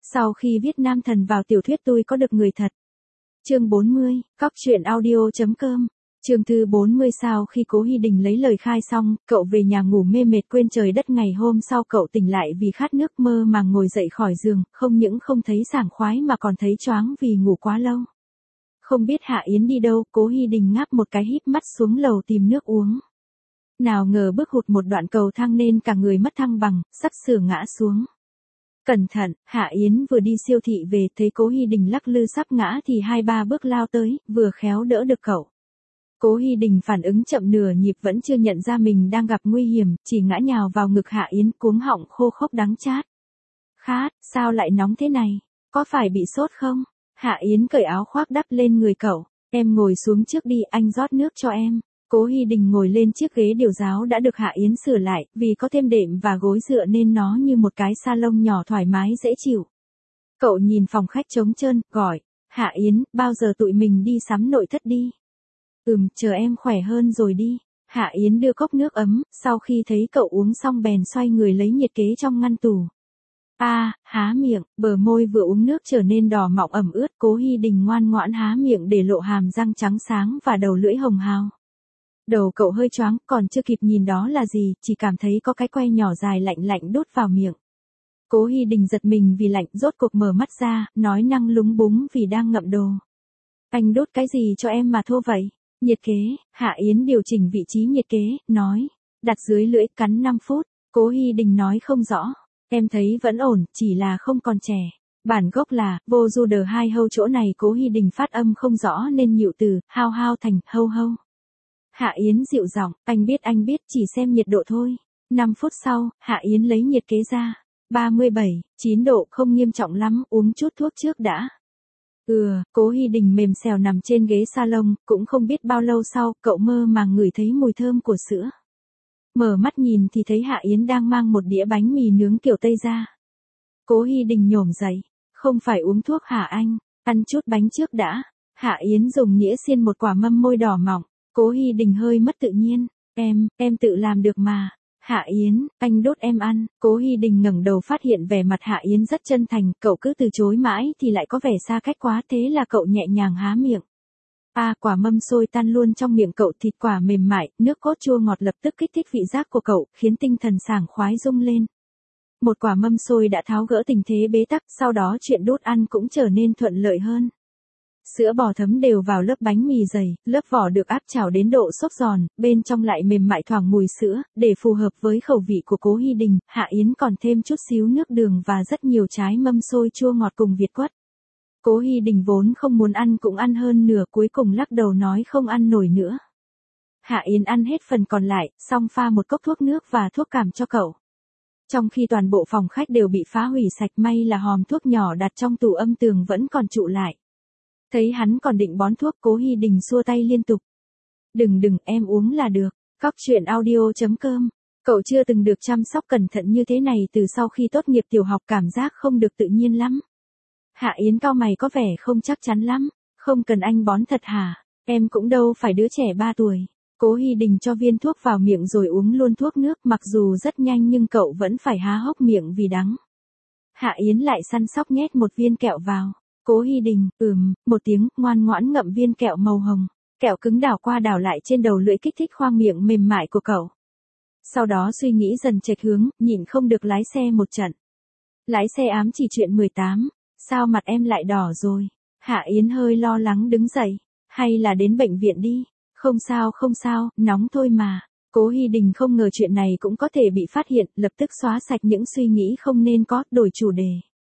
Sau khi viết nam thần vào tiểu thuyết tôi có được người thật. Chương 40, Cóc truyện audio.com. Chương thứ 40 sau khi Cố Hi Đình lấy lời khai xong, cậu về nhà ngủ mê mệt quên trời đất. Ngày hôm sau cậu tỉnh lại vì khát nước, mơ màng ngồi dậy khỏi giường, không những không thấy sảng khoái mà còn thấy choáng vì ngủ quá lâu. Không biết Hạ Yến đi đâu, Cố Hi Đình ngáp một cái híp mắt xuống lầu tìm nước uống. Nào ngờ bước hụt một đoạn cầu thang nên cả người mất thăng bằng, sắp sửa ngã xuống. Cẩn thận, Hạ Yến vừa đi siêu thị về thấy Cố Hi Đình lắc lư sắp ngã thì 2-3 bước lao tới, vừa khéo đỡ được cậu. Cố Hi Đình phản ứng chậm nửa nhịp vẫn chưa nhận ra mình đang gặp nguy hiểm, chỉ ngã nhào vào ngực Hạ Yến cuống họng khô khốc đắng chát. Khát, sao lại nóng thế này? Có phải bị sốt không? Hạ Yến cởi áo khoác đắp lên người cậu. Em ngồi xuống trước đi, anh rót nước cho em. Cố Hi Đình ngồi lên chiếc ghế điều giáo đã được Hạ Yến sửa lại, vì có thêm đệm và gối dựa nên nó như một cái salon nhỏ thoải mái dễ chịu. Cậu nhìn phòng khách trống trơn, gọi, Hạ Yến, bao giờ tụi mình đi sắm nội thất đi? Chờ em khỏe hơn rồi đi. Hạ Yến đưa cốc nước ấm, sau khi thấy cậu uống xong bèn xoay người lấy nhiệt kế trong ngăn tủ. Há miệng, bờ môi vừa uống nước trở nên đỏ mọng ẩm ướt. Cố Hi Đình ngoan ngoãn há miệng để lộ hàm răng trắng sáng và đầu lưỡi hồng hào. Đầu cậu hơi choáng, còn chưa kịp nhìn đó là gì, chỉ cảm thấy có cái que nhỏ dài lạnh lạnh đút vào miệng. Cố Hi Đình giật mình vì lạnh, rốt cuộc mở mắt ra, nói năng lúng búng vì đang ngậm đồ. Anh đút cái gì cho em mà thô vậy? Nhiệt kế. Hạ Yến điều chỉnh vị trí nhiệt kế, nói, đặt dưới lưỡi, cắn 5 phút. Cố Hi Đình nói không rõ, em thấy vẫn ổn, chỉ là không còn trẻ. Bản gốc là, vô du đờ hai hâu. Chỗ này Cố Hi Đình phát âm không rõ nên nhịu từ, hao hao thành, hâu hâu. Hạ Yến dịu giọng, anh biết, chỉ xem nhiệt độ thôi. 5 phút sau, Hạ Yến lấy nhiệt kế ra. 37, 9 độ, không nghiêm trọng lắm, uống chút thuốc trước đã. Cố Hi Đình mềm xèo nằm trên ghế salon, cũng không biết bao lâu sau, cậu mơ màng ngửi thấy mùi thơm của sữa. Mở mắt nhìn thì thấy Hạ Yến đang mang một đĩa bánh mì nướng kiểu Tây ra. Cố Hi Đình nhổm dậy, không phải uống thuốc hả anh, ăn chút bánh trước đã. Hạ Yến dùng nĩa xiên một quả mâm môi đỏ mọng. Cố Hi Đình hơi mất tự nhiên, em tự làm được mà. Hạ Yến, anh đốt em ăn. Cố Hi Đình ngẩng đầu phát hiện vẻ mặt Hạ Yến rất chân thành, cậu cứ từ chối mãi thì lại có vẻ xa cách quá, thế là cậu nhẹ nhàng há miệng. Quả mâm xôi tan luôn trong miệng cậu, thịt quả mềm mại, nước cốt chua ngọt lập tức kích thích vị giác của cậu, khiến tinh thần sảng khoái rung lên. Một quả mâm xôi đã tháo gỡ tình thế bế tắc, sau đó chuyện đốt ăn cũng trở nên thuận lợi hơn. Sữa bò thấm đều vào lớp bánh mì dày, lớp vỏ được áp chảo đến độ xốp giòn, bên trong lại mềm mại thoảng mùi sữa, để phù hợp với khẩu vị của Cố Hi Đình, Hạ Yến còn thêm chút xíu nước đường và rất nhiều trái mâm xôi chua ngọt cùng việt quất. Cố Hi Đình vốn không muốn ăn cũng ăn hơn nửa, cuối cùng lắc đầu nói không ăn nổi nữa. Hạ Yến ăn hết phần còn lại, xong pha một cốc thuốc nước và thuốc cảm cho cậu. Trong khi toàn bộ phòng khách đều bị phá hủy sạch, may là hòm thuốc nhỏ đặt trong tủ âm tường vẫn còn trụ lại. Thấy hắn còn định bón thuốc, Cố Hi Đình xua tay liên tục. Đừng, em uống là được. Cóc truyện audio.com. Cậu chưa từng được chăm sóc cẩn thận như thế này từ sau khi tốt nghiệp tiểu học, cảm giác không được tự nhiên lắm. Hạ Yến cau mày có vẻ không chắc chắn lắm. Không cần anh bón thật hả? Em cũng đâu phải đứa trẻ 3 tuổi. Cố Hi Đình cho viên thuốc vào miệng rồi uống luôn thuốc nước, mặc dù rất nhanh nhưng cậu vẫn phải há hốc miệng vì đắng. Hạ Yến lại săn sóc nhét một viên kẹo vào. Cố Hi Đình, một tiếng, ngoan ngoãn ngậm viên kẹo màu hồng. Kẹo cứng đảo qua đảo lại trên đầu lưỡi kích thích khoang miệng mềm mại của cậu. Sau đó suy nghĩ dần chệch hướng, nhịn không được lái xe một trận. Lái xe ám chỉ chuyện 18, sao mặt em lại đỏ rồi? Hạ Yến hơi lo lắng đứng dậy, hay là đến bệnh viện đi? Không sao, nóng thôi mà. Cố Hi Đình không ngờ chuyện này cũng có thể bị phát hiện, lập tức xóa sạch những suy nghĩ không nên có, đổi chủ đề.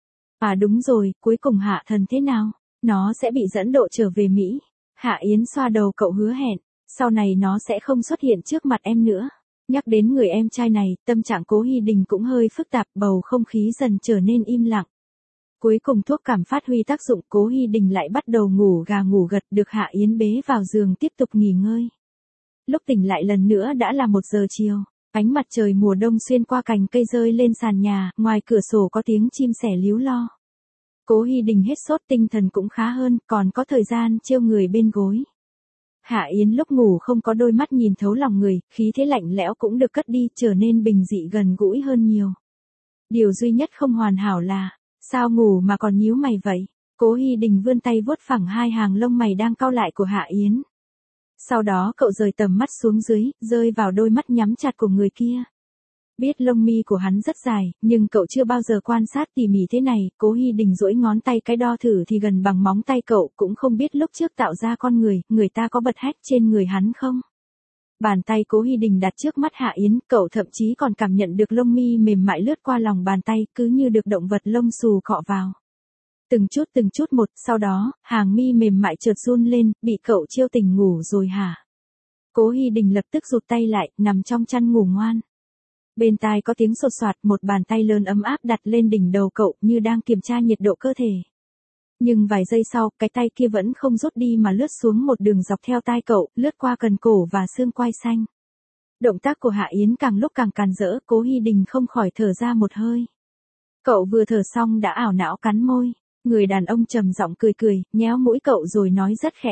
Đúng rồi, cuối cùng Hạ Thần thế nào? Nó sẽ bị dẫn độ trở về Mỹ. Hạ Yến xoa đầu cậu hứa hẹn, sau này nó sẽ không xuất hiện trước mặt em nữa. Nhắc đến người em trai này, tâm trạng Cố Hi Đình cũng hơi phức tạp, bầu không khí dần trở nên im lặng. Cuối cùng thuốc cảm phát huy tác dụng, Cố Hi Đình lại bắt đầu ngủ gà ngủ gật, được Hạ Yến bế vào giường tiếp tục nghỉ ngơi. Lúc tỉnh lại lần nữa đã là 1 giờ chiều. Ánh mặt trời mùa đông xuyên qua cành cây rơi lên sàn nhà, ngoài cửa sổ có tiếng chim sẻ líu lo. Cố Hi Đình hết sốt, tinh thần cũng khá hơn, còn có thời gian trêu người bên gối. Hạ Yến lúc ngủ không có đôi mắt nhìn thấu lòng người, khí thế lạnh lẽo cũng được cất đi, trở nên bình dị gần gũi hơn nhiều. Điều duy nhất không hoàn hảo là, Sao ngủ mà còn nhíu mày vậy? Cố Hi Đình vươn tay vuốt phẳng hai hàng lông mày đang cau lại của Hạ Yến. Sau đó cậu rời tầm mắt xuống dưới, rơi vào đôi mắt nhắm chặt của người kia. Biết lông mi của hắn rất dài, nhưng cậu chưa bao giờ quan sát tỉ mỉ thế này, Cố Hi Đình duỗi ngón tay cái đo thử thì gần bằng móng tay cậu, cũng không biết lúc trước tạo ra con người ta có bật hét trên người hắn không. Bàn tay Cố Hi Đình đặt trước mắt Hạ Yến, cậu thậm chí còn cảm nhận được lông mi mềm mại lướt qua lòng bàn tay, cứ như được động vật lông xù cọ vào. Từng chút một, sau đó, hàng mi mềm mại chợt run lên, bị cậu chiêu tình ngủ rồi hả? Cố Hi Đình lập tức rụt tay lại, nằm trong chăn ngủ ngoan. Bên tai có tiếng sột soạt, một bàn tay lớn ấm áp đặt lên đỉnh đầu cậu như đang kiểm tra nhiệt độ cơ thể. Nhưng vài giây sau, cái tay kia vẫn không rút đi mà lướt xuống một đường dọc theo tai cậu, lướt qua cần cổ và xương quai xanh. Động tác của Hạ Yến càng lúc càng càn rỡ, Cố Hi Đình không khỏi thở ra một hơi. Cậu vừa thở xong đã ảo não cắn môi. Người đàn ông trầm giọng cười, nhéo mũi cậu rồi nói rất khẽ.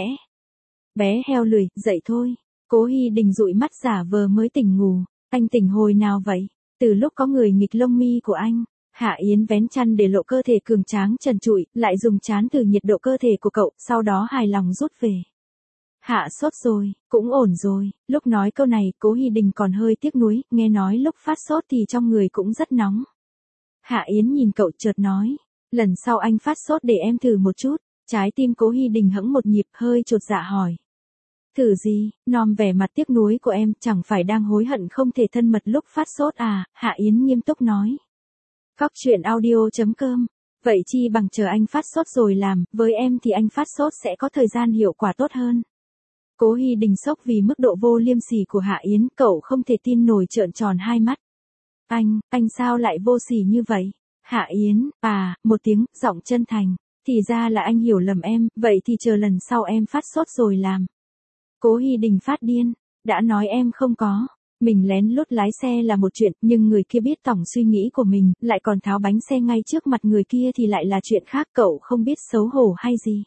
Bé heo lười, dậy thôi. Cố Hi Đình dụi mắt giả vờ mới tỉnh ngủ. Anh tỉnh hồi nào vậy? Từ lúc có người nghịch lông mi của anh. Hạ Yến vén chăn để lộ cơ thể cường tráng trần trụi, lại dùng trán thử nhiệt độ cơ thể của cậu, sau đó hài lòng rút về. Hạ sốt rồi, cũng ổn rồi. Lúc nói câu này, Cố Hi Đình còn hơi tiếc nuối, nghe nói lúc phát sốt thì trong người cũng rất nóng. Hạ Yến nhìn cậu chợt nói. Lần sau anh phát sốt để em thử một chút. Trái tim Cố Hi Đình hững một nhịp, hơi chột dạ hỏi. Thử gì? Nom vẻ mặt tiếc nuối của em, chẳng phải đang hối hận không thể thân mật lúc phát sốt à? Hạ Yến nghiêm túc nói. Cóc truyện audio.com. Vậy chi bằng chờ anh phát sốt rồi làm, với em thì anh phát sốt sẽ có thời gian hiệu quả tốt hơn. Cố Hi Đình sốc vì mức độ vô liêm sỉ của Hạ Yến, cậu không thể tin nổi trợn tròn hai mắt. Anh sao lại vô sỉ như vậy? Hạ Yến, một tiếng, giọng chân thành. Thì ra là anh hiểu lầm em, vậy thì chờ lần sau em phát sốt rồi làm. Cố Hi Đình phát điên, đã nói em không có. Mình lén lút lái xe là một chuyện, nhưng người kia biết tổng suy nghĩ của mình, lại còn tháo bánh xe ngay trước mặt người kia thì lại là chuyện khác, cậu không biết xấu hổ hay gì.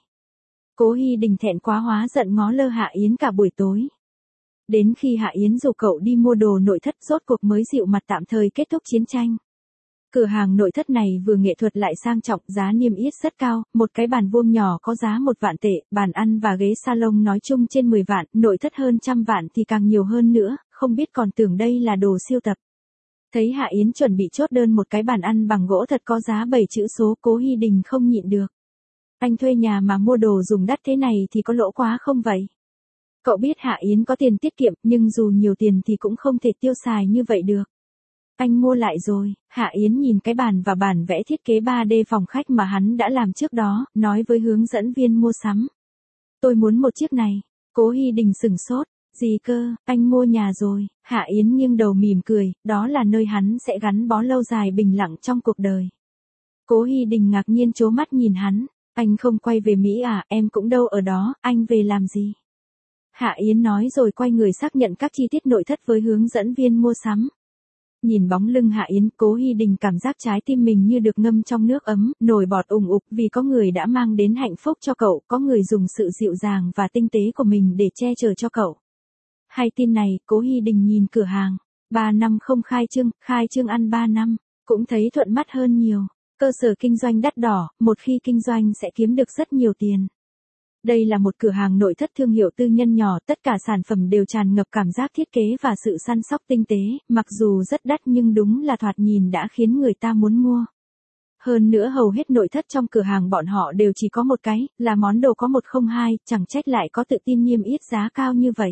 Cố Hi Đình thẹn quá hóa giận ngó lơ Hạ Yến cả buổi tối. Đến khi Hạ Yến rủ cậu đi mua đồ nội thất rốt cuộc mới dịu mặt tạm thời kết thúc chiến tranh. Cửa hàng nội thất này vừa nghệ thuật lại sang trọng, giá niêm yết rất cao, một cái bàn vuông nhỏ có giá 1 vạn tệ, bàn ăn và ghế salon nói chung trên 10 vạn, nội thất hơn 100 vạn thì càng nhiều hơn nữa, không biết còn tưởng đây là đồ siêu tập. Thấy Hạ Yến chuẩn bị chốt đơn một cái bàn ăn bằng gỗ thật có giá 7 chữ số, Cố Hi Đình không nhịn được. Anh thuê nhà mà mua đồ dùng đắt thế này thì có lỗ quá không vậy? Cậu biết Hạ Yến có tiền tiết kiệm, nhưng dù nhiều tiền thì cũng không thể tiêu xài như vậy được. Anh mua lại rồi. Hạ Yến nhìn cái bàn và bản vẽ thiết kế 3D phòng khách mà hắn đã làm trước đó, nói với hướng dẫn viên mua sắm. Tôi muốn một chiếc này. Cố Hi Đình sửng sốt. Gì cơ, anh mua nhà rồi. Hạ Yến nghiêng đầu mỉm cười, đó là nơi hắn sẽ gắn bó lâu dài bình lặng trong cuộc đời. Cố Hi Đình ngạc nhiên trố mắt nhìn hắn. Anh không quay về Mỹ à, em cũng đâu ở đó, anh về làm gì? Hạ Yến nói rồi quay người xác nhận các chi tiết nội thất với hướng dẫn viên mua sắm. Nhìn bóng lưng Hạ Yến, Cố Hi Đình cảm giác trái tim mình như được ngâm trong nước ấm, nổi bọt ùng ục vì có người đã mang đến hạnh phúc cho cậu, có người dùng sự dịu dàng và tinh tế của mình để che chở cho cậu. Hay tin này, Cố Hi Đình nhìn cửa hàng. 3 năm không khai trương ăn 3 năm, cũng thấy thuận mắt hơn nhiều. Cơ sở kinh doanh đắt đỏ, một khi kinh doanh sẽ kiếm được rất nhiều tiền. Đây là một cửa hàng nội thất thương hiệu tư nhân nhỏ, tất cả sản phẩm đều tràn ngập cảm giác thiết kế và sự săn sóc tinh tế, mặc dù rất đắt nhưng đúng là thoạt nhìn đã khiến người ta muốn mua. Hơn nữa hầu hết nội thất trong cửa hàng bọn họ đều chỉ có một cái, là món đồ có 102, chẳng trách lại có tự tin niêm yết giá cao như vậy.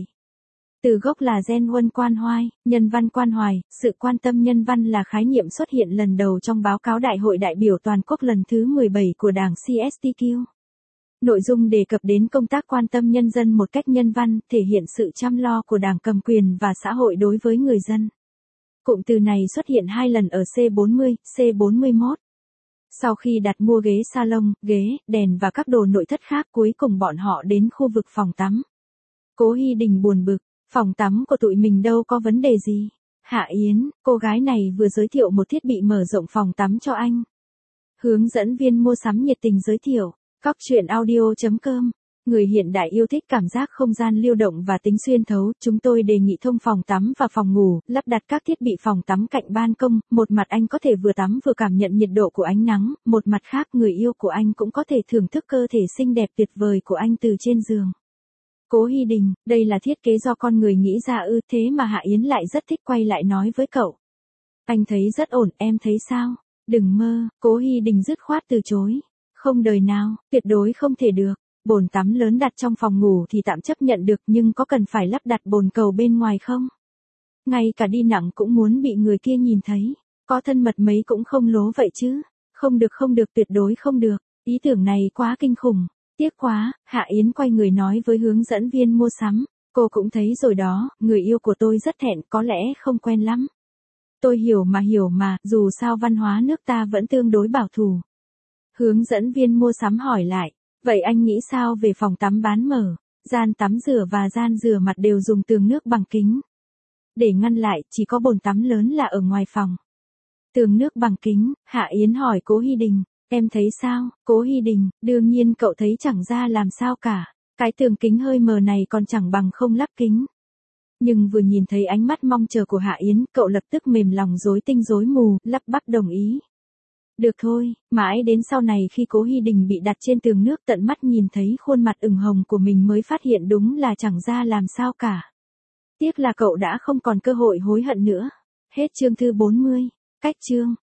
Từ gốc là gen huân quan hoài, nhân văn quan hoài, sự quan tâm nhân văn là khái niệm xuất hiện lần đầu trong báo cáo Đại hội đại biểu toàn quốc lần thứ 17 của Đảng CSTQ. Nội dung đề cập đến công tác quan tâm nhân dân một cách nhân văn, thể hiện sự chăm lo của Đảng cầm quyền và xã hội đối với người dân. Cụm từ này xuất hiện 2 lần ở C40, C41. Sau khi đặt mua ghế salon, ghế, đèn và các đồ nội thất khác, cuối cùng bọn họ đến khu vực phòng tắm. Cố Hi Đình buồn bực, phòng tắm của tụi mình đâu có vấn đề gì. Hạ Yến, cô gái này vừa giới thiệu một thiết bị mở rộng phòng tắm cho anh. Hướng dẫn viên mua sắm nhiệt tình giới thiệu. Cóc truyện audio.com Người hiện đại yêu thích cảm giác không gian lưu động và tính xuyên thấu, chúng tôi đề nghị thông phòng tắm và phòng ngủ, lắp đặt các thiết bị phòng tắm cạnh ban công, một mặt anh có thể vừa tắm vừa cảm nhận nhiệt độ của ánh nắng, một mặt khác người yêu của anh cũng có thể thưởng thức cơ thể xinh đẹp tuyệt vời của anh từ trên giường. Cố Hi Đình, đây là thiết kế do con người nghĩ ra ư, thế mà Hạ Yến lại rất thích quay lại nói với cậu. Anh thấy rất ổn, em thấy sao? Đừng mơ, Cố Hi Đình dứt khoát từ chối. Không đời nào, tuyệt đối không thể được. Bồn tắm lớn đặt trong phòng ngủ thì tạm chấp nhận được nhưng có cần phải lắp đặt bồn cầu bên ngoài không? Ngay cả đi nặng cũng muốn bị người kia nhìn thấy. Có thân mật mấy cũng không lố vậy chứ. Không được tuyệt đối không được. Ý tưởng này quá kinh khủng. Tiếc quá, Hạ Yến quay người nói với hướng dẫn viên mua sắm. Cô cũng thấy rồi đó, người yêu của tôi rất thẹn, có lẽ không quen lắm. Tôi hiểu mà, dù sao văn hóa nước ta vẫn tương đối bảo thủ. Hướng dẫn viên mua sắm hỏi lại, vậy anh nghĩ sao về phòng tắm bán mở, gian tắm rửa và gian rửa mặt đều dùng tường nước bằng kính. Để ngăn lại, chỉ có bồn tắm lớn là ở ngoài phòng. Tường nước bằng kính, Hạ Yến hỏi Cố Hi Đình, em thấy sao? Cố Hi Đình, đương nhiên cậu thấy chẳng ra làm sao cả, cái tường kính hơi mờ này còn chẳng bằng không lắp kính. Nhưng vừa nhìn thấy ánh mắt mong chờ của Hạ Yến, cậu lập tức mềm lòng rối tinh rối mù, lắp bắp đồng ý. Được thôi, mãi đến sau này khi Cố Hi Đình bị đặt trên tường nước tận mắt nhìn thấy khuôn mặt ửng hồng của mình mới phát hiện đúng là chẳng ra làm sao cả. Tiếc là cậu đã không còn cơ hội hối hận nữa. Hết chương thư 40. Cách chương.